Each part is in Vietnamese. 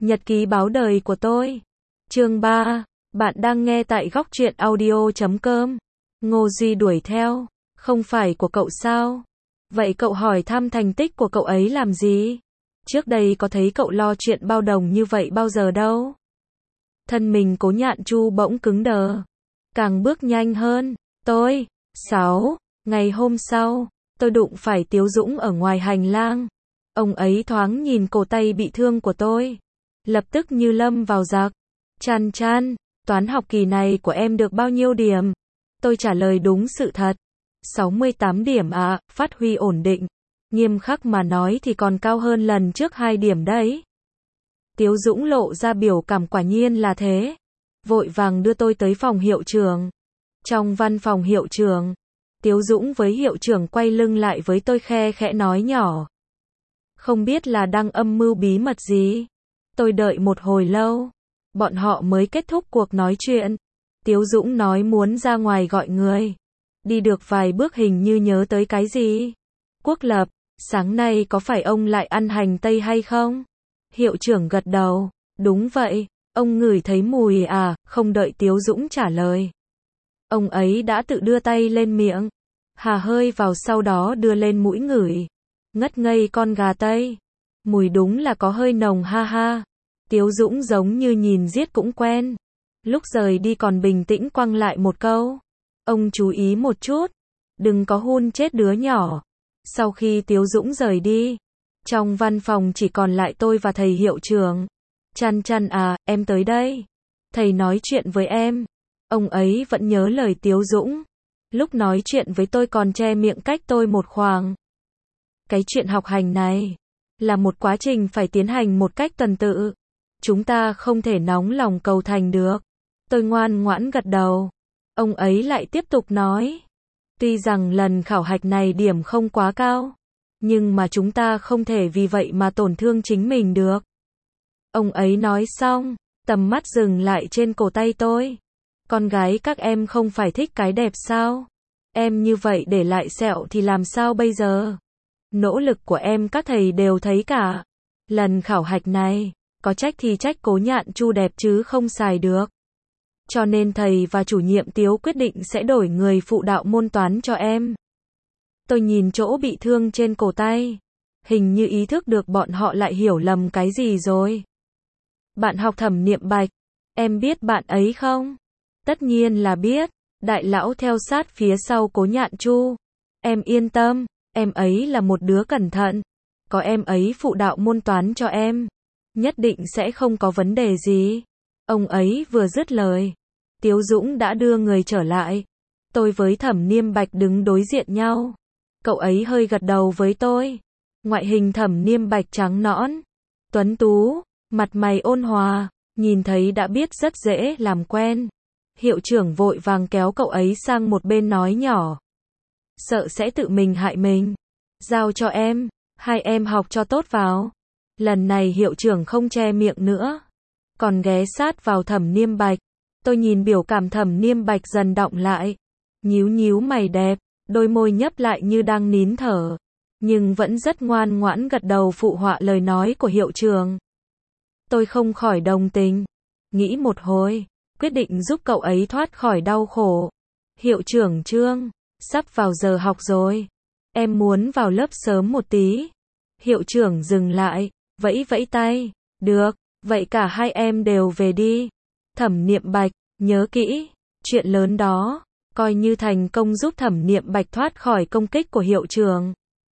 Nhật ký báo đời của tôi. Chương 3. Bạn đang nghe tại góc truyện audio.com. Ngô Duy đuổi theo. Không phải của cậu sao? Vậy cậu hỏi thăm thành tích của cậu ấy làm gì? Trước đây có thấy cậu lo chuyện bao đồng như vậy bao giờ đâu. Thân mình Cố Nhạn Chu bỗng cứng đờ. Càng bước nhanh hơn. 6. Ngày hôm sau, tôi đụng phải Tiếu Dũng ở ngoài hành lang. Ông ấy thoáng nhìn cổ tay bị thương của tôi. Lập tức như lâm vào giặc. Chan, toán học kỳ này của em được bao nhiêu điểm? Tôi trả lời đúng sự thật. 68 điểm ạ, phát huy ổn định. Nghiêm khắc mà nói thì còn cao hơn lần trước 2 điểm đấy. Tiếu Dũng lộ ra biểu cảm quả nhiên là thế. Vội vàng đưa tôi tới phòng hiệu trưởng. Trong văn phòng hiệu trưởng, Tiếu Dũng với hiệu trưởng quay lưng lại với tôi khe khẽ nói nhỏ. Không biết là đang âm mưu bí mật gì. Tôi đợi một hồi lâu. Bọn họ mới kết thúc cuộc nói chuyện. Tiếu Dũng nói muốn ra ngoài gọi người. Đi được vài bước hình như nhớ tới cái gì. Quốc Lập, sáng nay có phải ông lại ăn hành tây hay không? Hiệu trưởng gật đầu. Đúng vậy, ông ngửi thấy mùi à? Không đợi Tiếu Dũng trả lời. Ông ấy đã tự đưa tay lên miệng. Hà hơi vào sau đó đưa lên mũi ngửi. Ngất ngây con gà Tây. Mùi đúng là có hơi nồng ha ha. Tiếu Dũng giống như nhìn giết cũng quen. Lúc rời đi còn bình tĩnh quăng lại một câu. Ông chú ý một chút. Đừng có hun chết đứa nhỏ. Sau khi Tiếu Dũng rời đi, trong văn phòng chỉ còn lại tôi và thầy hiệu trưởng. Chăn à, em tới đây. Thầy nói chuyện với em. Ông ấy vẫn nhớ lời Tiếu Dũng. Lúc nói chuyện với tôi còn che miệng cách tôi một khoảng. Cái chuyện học hành này là một quá trình phải tiến hành một cách tuần tự. Chúng ta không thể nóng lòng cầu thành được. Tôi ngoan ngoãn gật đầu. Ông ấy lại tiếp tục nói. Tuy rằng lần khảo hạch này điểm không quá cao, nhưng mà chúng ta không thể vì vậy mà tổn thương chính mình được. Ông ấy nói xong, tầm mắt dừng lại trên cổ tay tôi. Con gái các em không phải thích cái đẹp sao? Em như vậy để lại sẹo thì làm sao bây giờ? Nỗ lực của em các thầy đều thấy cả. Lần khảo hạch này, có trách thì trách Cố Nhạn Chu đẹp chứ không xài được. Cho nên thầy và chủ nhiệm Tiếu quyết định sẽ đổi người phụ đạo môn toán cho em. Tôi nhìn chỗ bị thương trên cổ tay. Hình như ý thức được bọn họ lại hiểu lầm cái gì rồi. Bạn học Thẩm Niệm Bạch. Em biết bạn ấy không? Tất nhiên là biết. Đại lão theo sát phía sau Cố Nhạn Chu. Em yên tâm, em ấy là một đứa cẩn thận. Có em ấy phụ đạo môn toán cho em, nhất định sẽ không có vấn đề gì. Ông ấy vừa dứt lời, Tiếu Dũng đã đưa người trở lại. Tôi với Thẩm Niệm Bạch đứng đối diện nhau. Cậu ấy hơi gật đầu với tôi. Ngoại hình Thẩm Niệm Bạch trắng nõn, tuấn tú, mặt mày ôn hòa, nhìn thấy đã biết rất dễ làm quen. Hiệu trưởng vội vàng kéo cậu ấy sang một bên nói nhỏ. Sợ sẽ tự mình hại mình. Giao cho em, hai em học cho tốt vào. Lần này hiệu trưởng không che miệng nữa, còn ghé sát vào Thẩm Niệm Bạch. Tôi nhìn biểu cảm Thẩm Niệm Bạch dần đọng lại. Nhíu mày đẹp, đôi môi nhấp lại như đang nín thở. Nhưng vẫn rất ngoan ngoãn gật đầu phụ họa lời nói của hiệu trưởng. Tôi không khỏi đồng tình. Nghĩ một hồi, quyết định giúp cậu ấy thoát khỏi đau khổ. Hiệu trưởng Trương, sắp vào giờ học rồi. Em muốn vào lớp sớm một tí. Hiệu trưởng dừng lại, vẫy tay. Được, vậy cả hai em đều về đi. Thẩm Niệm Bạch, nhớ kỹ, chuyện lớn đó, coi như thành công giúp Thẩm Niệm Bạch thoát khỏi công kích của hiệu trưởng.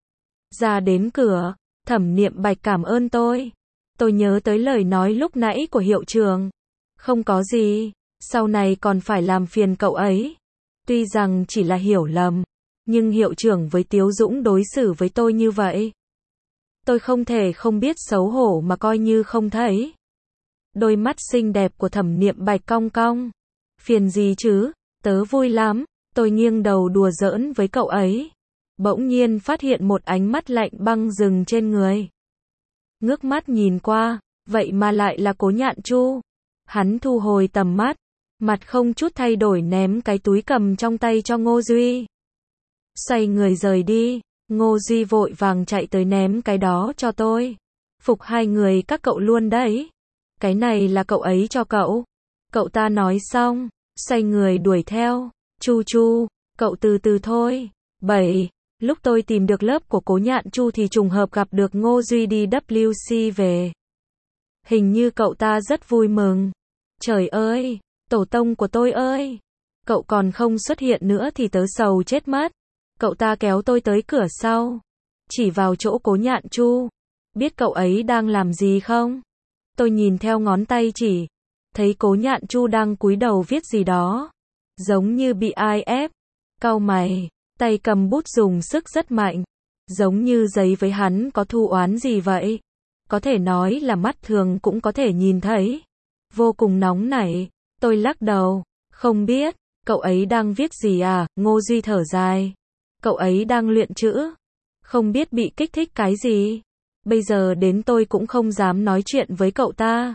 Ra đến cửa, Thẩm Niệm Bạch cảm ơn tôi. Tôi nhớ tới lời nói lúc nãy của hiệu trưởng. Không có gì, sau này còn phải làm phiền cậu ấy. Tuy rằng chỉ là hiểu lầm, nhưng hiệu trưởng với Tiếu Dũng đối xử với tôi như vậy. Tôi không thể không biết xấu hổ mà coi như không thấy. Đôi mắt xinh đẹp của Thẩm Niệm Bạch cong cong. Phiền gì chứ, tớ vui lắm. Tôi nghiêng đầu đùa giỡn với cậu ấy. Bỗng nhiên phát hiện một ánh mắt lạnh băng dừng trên người. Ngước mắt nhìn qua, vậy mà lại là Cố Nhạn Chu. Hắn thu hồi tầm mắt, mặt không chút thay đổi ném cái túi cầm trong tay cho Ngô Duy. Xoay người rời đi, Ngô Duy vội vàng chạy tới ném cái đó cho tôi. Phục hai người các cậu luôn đấy. Cái này là cậu ấy cho cậu. Cậu ta nói xong, xoay người đuổi theo. Chu Chu, cậu từ từ thôi. 7. Lúc tôi tìm được lớp của Cố Nhạn Chu thì trùng hợp gặp được Ngô Duy đi WC về. Hình như cậu ta rất vui mừng. Trời ơi, tổ tông của tôi ơi. Cậu còn không xuất hiện nữa thì tớ sầu chết mất. Cậu ta kéo tôi tới cửa sau. Chỉ vào chỗ Cố Nhạn Chu. Biết cậu ấy đang làm gì không? Tôi nhìn theo ngón tay chỉ. Thấy Cố Nhạn Chu đang cúi đầu viết gì đó. Giống như bị ai ép. Cau mày. Tay cầm bút dùng sức rất mạnh. Giống như giấy với hắn có thù oán gì vậy. Có thể nói là mắt thường cũng có thể nhìn thấy. Vô cùng nóng nảy. Tôi lắc đầu. Không biết. Cậu ấy đang viết gì à? Ngô Duy thở dài. Cậu ấy đang luyện chữ. Không biết bị kích thích cái gì. Bây giờ đến tôi cũng không dám nói chuyện với cậu ta.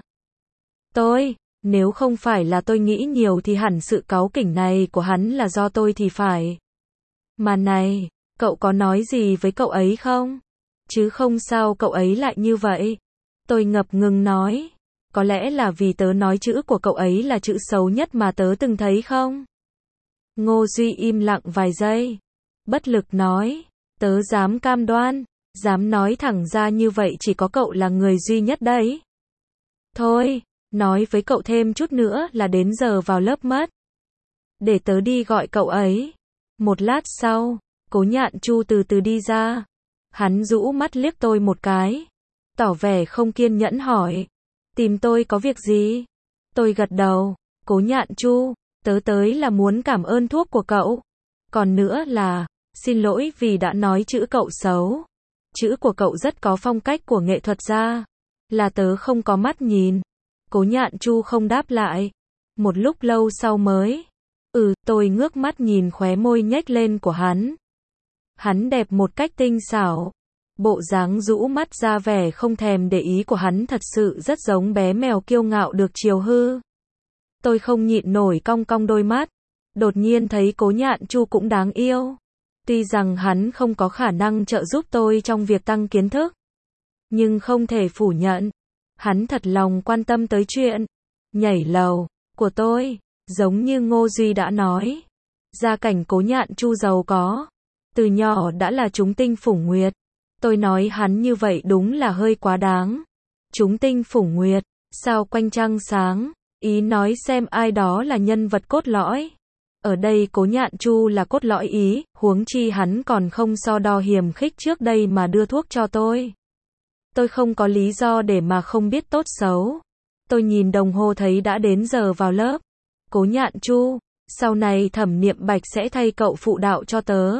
Nếu không phải là tôi nghĩ nhiều thì hẳn sự cáu kỉnh này của hắn là do tôi thì phải. Mà này, cậu có nói gì với cậu ấy không? Chứ không sao cậu ấy lại như vậy. Tôi ngập ngừng nói. Có lẽ là vì tớ nói chữ của cậu ấy là chữ xấu nhất mà tớ từng thấy không? Ngô Duy im lặng vài giây. Bất lực nói. Tớ dám cam đoan. Dám nói thẳng ra như vậy chỉ có cậu là người duy nhất đấy. Thôi, nói với cậu thêm chút nữa là đến giờ vào lớp mất. Để tớ đi gọi cậu ấy. Một lát sau, Cố Nhạn Chu từ từ đi ra. Hắn rũ mắt liếc tôi một cái. Tỏ vẻ không kiên nhẫn hỏi. Tìm tôi có việc gì? Tôi gật đầu. Cố Nhạn Chu, tớ tới là muốn cảm ơn thuốc của cậu. Còn nữa là, xin lỗi vì đã nói chữ cậu xấu. Chữ của cậu rất có phong cách của nghệ thuật gia. Là tớ không có mắt nhìn. Cố Nhạn Chu không đáp lại. Một lúc lâu sau mới. Tôi ngước mắt nhìn khóe môi nhếch lên của hắn. Hắn đẹp một cách tinh xảo. Bộ dáng rũ mắt ra vẻ không thèm để ý của hắn thật sự rất giống bé mèo kiêu ngạo được chiều hư. Tôi không nhịn nổi cong cong đôi mắt. Đột nhiên thấy Cố Nhạn Chu cũng đáng yêu. Tuy rằng hắn không có khả năng trợ giúp tôi trong việc tăng kiến thức. Nhưng không thể phủ nhận. Hắn thật lòng quan tâm tới chuyện nhảy lầu của tôi. Giống như Ngô Duy đã nói. Gia cảnh Cố Nhạn Chu giàu có. Từ nhỏ đã là chúng tinh phủng nguyệt. Tôi nói hắn như vậy đúng là hơi quá đáng. Chúng tinh phủng nguyệt. Sao quanh trăng sáng. Ý nói xem ai đó là nhân vật cốt lõi. Ở đây Cố Nhạn Chu là cốt lõi ý. Huống chi hắn còn không so đo hiềm khích trước đây mà đưa thuốc cho tôi. Tôi không có lý do để mà không biết tốt xấu. Tôi nhìn đồng hồ thấy đã đến giờ vào lớp. Cố Nhạn Chu, sau này Thẩm Niệm Bạch sẽ thay cậu phụ đạo cho tớ.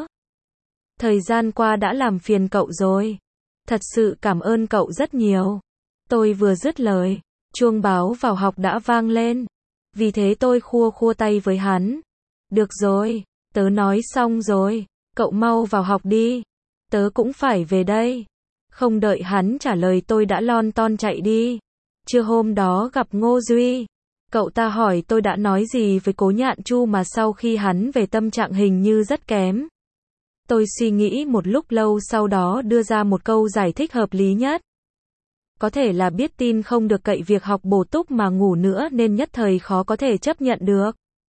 Thời gian qua đã làm phiền cậu rồi. Thật sự cảm ơn cậu rất nhiều. Tôi vừa dứt lời, chuông báo vào học đã vang lên. Vì thế tôi khua khua tay với hắn. Được rồi, tớ nói xong rồi, cậu mau vào học đi. Tớ cũng phải về đây. Không đợi hắn trả lời tôi đã lon ton chạy đi. Trưa hôm đó gặp Ngô Duy. Cậu ta hỏi tôi đã nói gì với Cố Nhạn Chu mà sau khi hắn về tâm trạng hình như rất kém. Tôi suy nghĩ một lúc lâu sau đó đưa ra một câu giải thích hợp lý nhất. Có thể là biết tin không được cậy việc học bổ túc mà ngủ nữa nên nhất thời khó có thể chấp nhận được.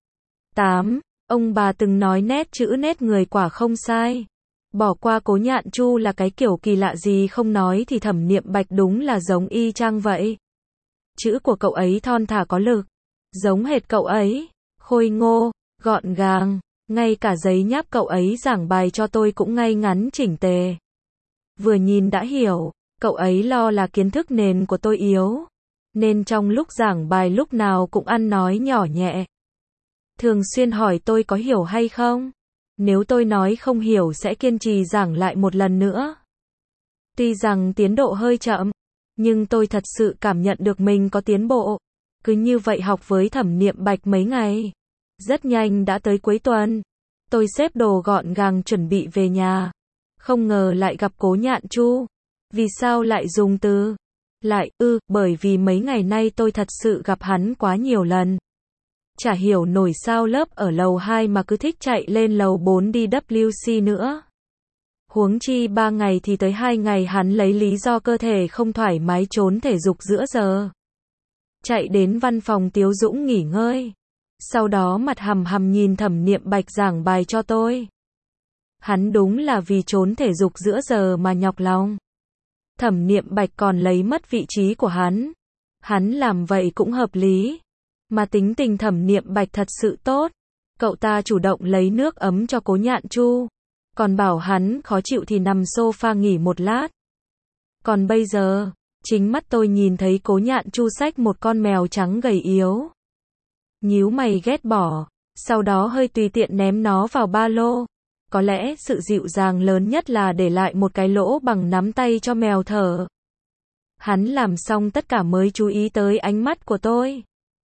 8. Ông bà từng nói nét chữ nét người quả không sai. Bỏ qua Cố Nhạn Chu là cái kiểu kỳ lạ gì không nói thì Thẩm Niệm Bạch đúng là giống y chang vậy. Chữ của cậu ấy thon thả có lực. Giống hệt cậu ấy. Khôi ngô, gọn gàng. Ngay cả giấy nháp cậu ấy giảng bài cho tôi cũng ngay ngắn chỉnh tề. Vừa nhìn đã hiểu. Cậu ấy lo là kiến thức nền của tôi yếu. Nên trong lúc giảng bài lúc nào cũng ăn nói nhỏ nhẹ. Thường xuyên hỏi tôi có hiểu hay không. Nếu tôi nói không hiểu sẽ kiên trì giảng lại một lần nữa. Tuy rằng tiến độ hơi chậm. Nhưng tôi thật sự cảm nhận được mình có tiến bộ. Cứ như vậy học với Thẩm Niệm Bạch mấy ngày. Rất nhanh đã tới cuối tuần. Tôi xếp đồ gọn gàng chuẩn bị về nhà. Không ngờ lại gặp Cố Nhạn Chu. Vì sao lại dùng từ lại, bởi vì mấy ngày nay tôi thật sự gặp hắn quá nhiều lần. Chả hiểu nổi sao lớp ở lầu 2 mà cứ thích chạy lên lầu 4 đi WC nữa. Huống chi 3 ngày thì tới 2 ngày hắn lấy lý do cơ thể không thoải mái trốn thể dục giữa giờ. chạy đến văn phòng Tiếu Dũng nghỉ ngơi. Sau đó mặt hằm hằm nhìn Thẩm Niệm Bạch giảng bài cho tôi. Hắn đúng là vì trốn thể dục giữa giờ mà nhọc lòng. Thẩm Niệm Bạch còn lấy mất vị trí của hắn. Hắn làm vậy cũng hợp lý. Mà tính tình Thẩm Niệm Bạch thật sự tốt. Cậu ta chủ động lấy nước ấm cho Cố Nhạn Chu. Còn bảo hắn khó chịu thì nằm sofa nghỉ một lát. Còn bây giờ, chính mắt tôi nhìn thấy Cố Nhạn Chu xách một con mèo trắng gầy yếu. Nhíu mày ghét bỏ, sau đó hơi tùy tiện ném nó vào ba lô. Có lẽ sự dịu dàng lớn nhất là để lại một cái lỗ bằng nắm tay cho mèo thở. Hắn làm xong tất cả mới chú ý tới ánh mắt của tôi.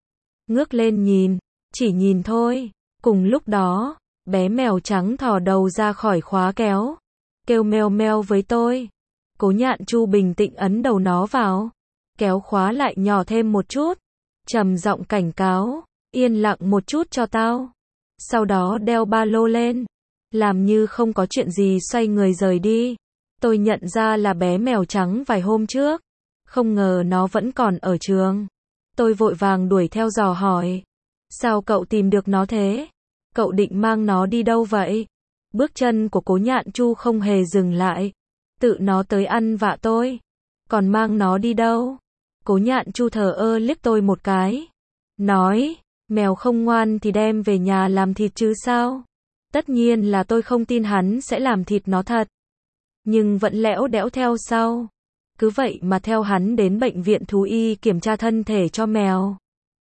Ngước lên nhìn, chỉ nhìn thôi. Cùng lúc đó, bé mèo trắng thò đầu ra khỏi khóa kéo, kêu meo meo với tôi. Cố Nhạn Chu bình tĩnh ấn đầu nó vào, kéo khóa lại nhỏ thêm một chút, trầm giọng cảnh cáo, yên lặng một chút cho tao. Sau đó đeo ba lô lên, làm như không có chuyện gì xoay người rời đi. Tôi nhận ra là bé mèo trắng vài hôm trước, không ngờ nó vẫn còn ở trường. Tôi vội vàng đuổi theo dò hỏi, sao cậu tìm được nó thế? Cậu định mang nó đi đâu vậy? Bước chân của Cố Nhạn Chu không hề dừng lại. Tự nó tới ăn vạ tôi. Còn mang nó đi đâu? Cố Nhạn Chu thờ ơ liếc tôi một cái. Nói, mèo không ngoan thì đem về nhà làm thịt chứ sao? Tất nhiên là tôi không tin hắn sẽ làm thịt nó thật. Nhưng vẫn lẽo đẽo theo sau. Cứ vậy mà theo hắn đến bệnh viện thú y kiểm tra thân thể cho mèo.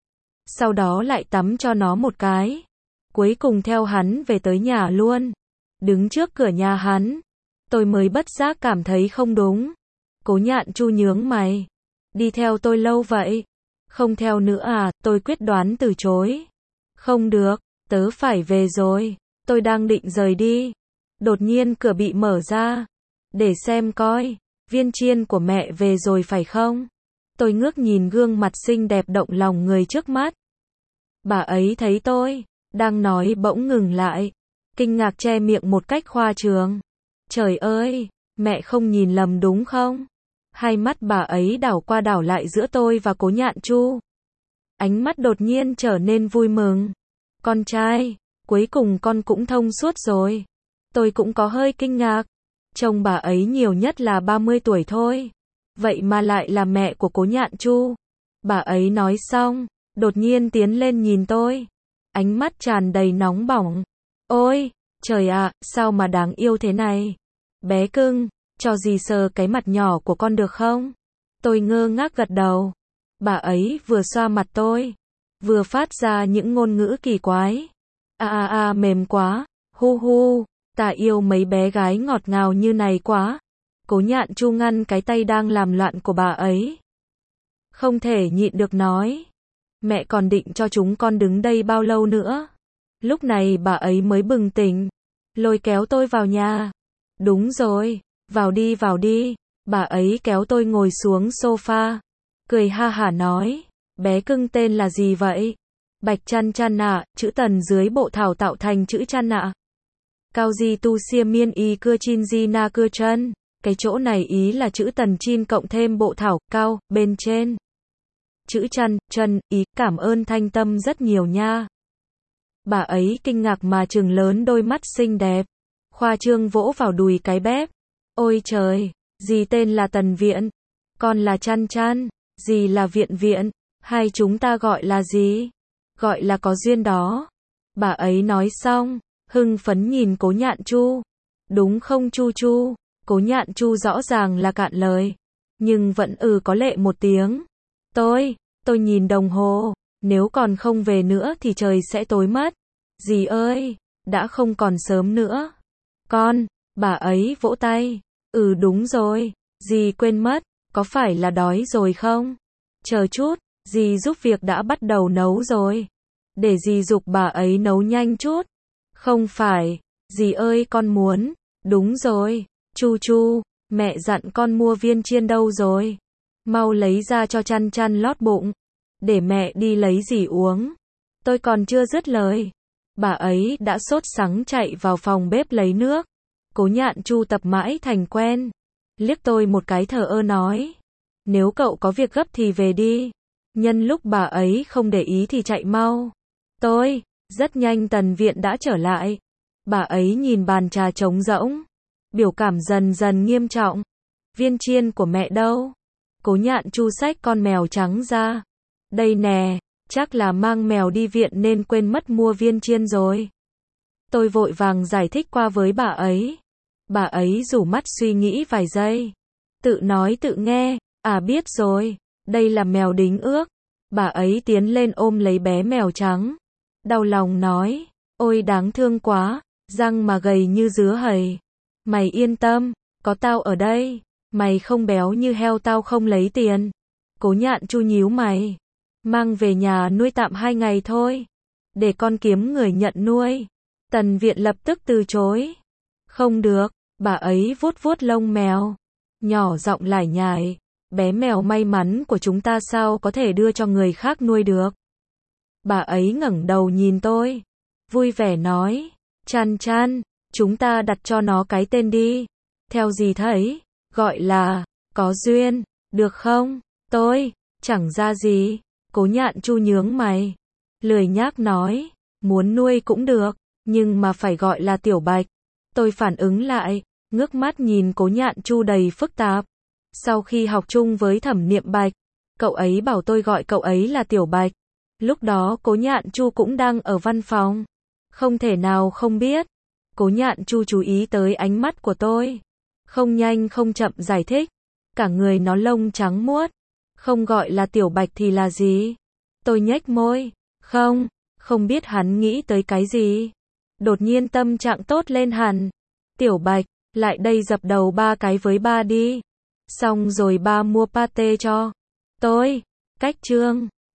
Sau đó lại tắm cho nó một cái. Cuối cùng theo hắn về tới nhà luôn. Đứng trước cửa nhà hắn, tôi mới bất giác cảm thấy không đúng. Cố Nhạn Chu nhướng mày. Đi theo tôi lâu vậy? Không theo nữa à? Tôi quyết đoán từ chối. Không được, tớ phải về rồi. Tôi đang định rời đi. Đột nhiên cửa bị mở ra. Để xem coi, Viên Chiên của mẹ về rồi phải không? Tôi ngước nhìn gương mặt xinh đẹp động lòng người trước mắt. Bà ấy thấy tôi đang nói bỗng ngừng lại, kinh ngạc che miệng một cách khoa trương. Trời ơi, mẹ không nhìn lầm đúng không? Hai mắt bà ấy đảo qua đảo lại giữa tôi và Cố Nhạn Chu. Ánh mắt đột nhiên trở nên vui mừng. Con trai, cuối cùng con cũng thông suốt rồi. Tôi cũng có hơi kinh ngạc. Trông bà ấy nhiều nhất là 30 tuổi thôi. Vậy mà lại là mẹ của Cố Nhạn Chu. Bà ấy nói xong, đột nhiên tiến lên nhìn tôi. Ánh mắt tràn đầy nóng bỏng. Ôi, trời ạ, sao mà đáng yêu thế này? Bé cưng, cho dì sờ cái mặt nhỏ của con được không? Tôi ngơ ngác gật đầu. Bà ấy vừa xoa mặt tôi, vừa phát ra những ngôn ngữ kỳ quái. Mềm quá, hu hu, ta yêu mấy bé gái ngọt ngào như này quá. Cố Nhạn Chu ngăn cái tay đang làm loạn của bà ấy. Không thể nhịn được nói. Mẹ còn định cho chúng con đứng đây bao lâu nữa? Lúc này bà ấy mới bừng tỉnh, lôi kéo tôi vào nhà. Đúng rồi, vào đi. Bà ấy kéo tôi ngồi xuống sofa, cười ha hả nói, bé cưng tên là gì vậy? Bạch Chăn Chăn ạ, chữ tần dưới bộ thảo tạo thành chữ chăn ạ. Cao di tu xia miên y cưa chin di na cưa chân. Cái chỗ này ý là chữ tần chin cộng thêm bộ thảo, cao, bên trên. Chữ chăn, chân, ý, cảm ơn Thanh Tâm rất nhiều nha. Bà ấy kinh ngạc mà trừng lớn đôi mắt xinh đẹp. Khoa trương vỗ vào đùi cái bếp. Ôi trời, dì tên là Tần Viện. Con là Chăn Chăn. Dì là Viện Viện. Hai chúng ta gọi là gì? Gọi là có duyên đó. Bà ấy nói xong, hưng phấn nhìn Cố Nhạn Chu. Đúng không Chu Chu? Cố Nhạn Chu rõ ràng là cạn lời. Nhưng vẫn có lệ một tiếng. Tôi nhìn đồng hồ. Nếu còn không về nữa thì trời sẽ tối mất. Dì ơi, đã không còn sớm nữa. Bà ấy vỗ tay. Đúng rồi, dì quên mất, có phải là đói rồi không? Chờ chút, dì giúp việc đã bắt đầu nấu rồi. Để dì giục bà ấy nấu nhanh chút. Không phải, dì ơi con muốn. Đúng rồi, Chu Chu, mẹ dặn con mua viên chiên đâu rồi? Mau lấy ra cho Chăn Chăn lót bụng. Để mẹ đi lấy dì uống. Tôi còn chưa dứt lời. Bà ấy đã sốt sắng chạy vào phòng bếp lấy nước. Cố Nhạn Chu tập mãi thành quen. Liếc tôi một cái thờ ơ nói. Nếu cậu có việc gấp thì về đi. Nhân lúc bà ấy không để ý thì chạy mau. Rất nhanh Tần Viện đã trở lại. Bà ấy nhìn bàn trà trống rỗng. Biểu cảm dần dần nghiêm trọng. Viên chiên của mẹ đâu? Cố Nhạn Chu xách con mèo trắng ra. Đây nè, chắc là mang mèo đi viện nên quên mất mua viên chiên rồi. Tôi vội vàng giải thích qua với bà ấy. Bà ấy rủ mắt suy nghĩ vài giây. Tự nói tự nghe, biết rồi, đây là mèo đính ước. Bà ấy tiến lên ôm lấy bé mèo trắng. Đau lòng nói, ôi đáng thương quá, răng mà gầy như dứa hầy. Mày yên tâm, có tao ở đây, mày không béo như heo tao không lấy tiền. Cố Nhạn Chu nhíu mày. Mang về nhà nuôi tạm 2 ngày thôi. Để con kiếm người nhận nuôi. Tần Viện lập tức từ chối. Không được, bà ấy vuốt vuốt lông mèo. Nhỏ giọng lải nhải. Bé mèo may mắn của chúng ta sao có thể đưa cho người khác nuôi được. Bà ấy ngẩng đầu nhìn tôi. Vui vẻ nói. Chan Chan, chúng ta đặt cho nó cái tên đi. Theo gì thấy, gọi là, có duyên, được không? Tôi, chẳng ra gì. Cố Nhạn Chu nhướng mày. Lười nhác nói, muốn nuôi cũng được, nhưng mà phải gọi là Tiểu Bạch. Tôi phản ứng lại, ngước mắt nhìn Cố Nhạn Chu đầy phức tạp. Sau khi học chung với Thẩm Niệm Bạch, cậu ấy bảo tôi gọi cậu ấy là Tiểu Bạch. Lúc đó Cố Nhạn Chu cũng đang ở văn phòng. Không thể nào không biết. Cố Nhạn Chu chú ý tới ánh mắt của tôi. Không nhanh không chậm giải thích. Cả người nó lông trắng muốt. Không gọi là Tiểu Bạch thì là gì? Tôi nhếch môi. Không biết hắn nghĩ tới cái gì. Đột nhiên tâm trạng tốt lên hẳn. Tiểu Bạch, lại đây dập đầu 3 cái với ba đi. Xong rồi ba mua pate cho tôi. Cách chương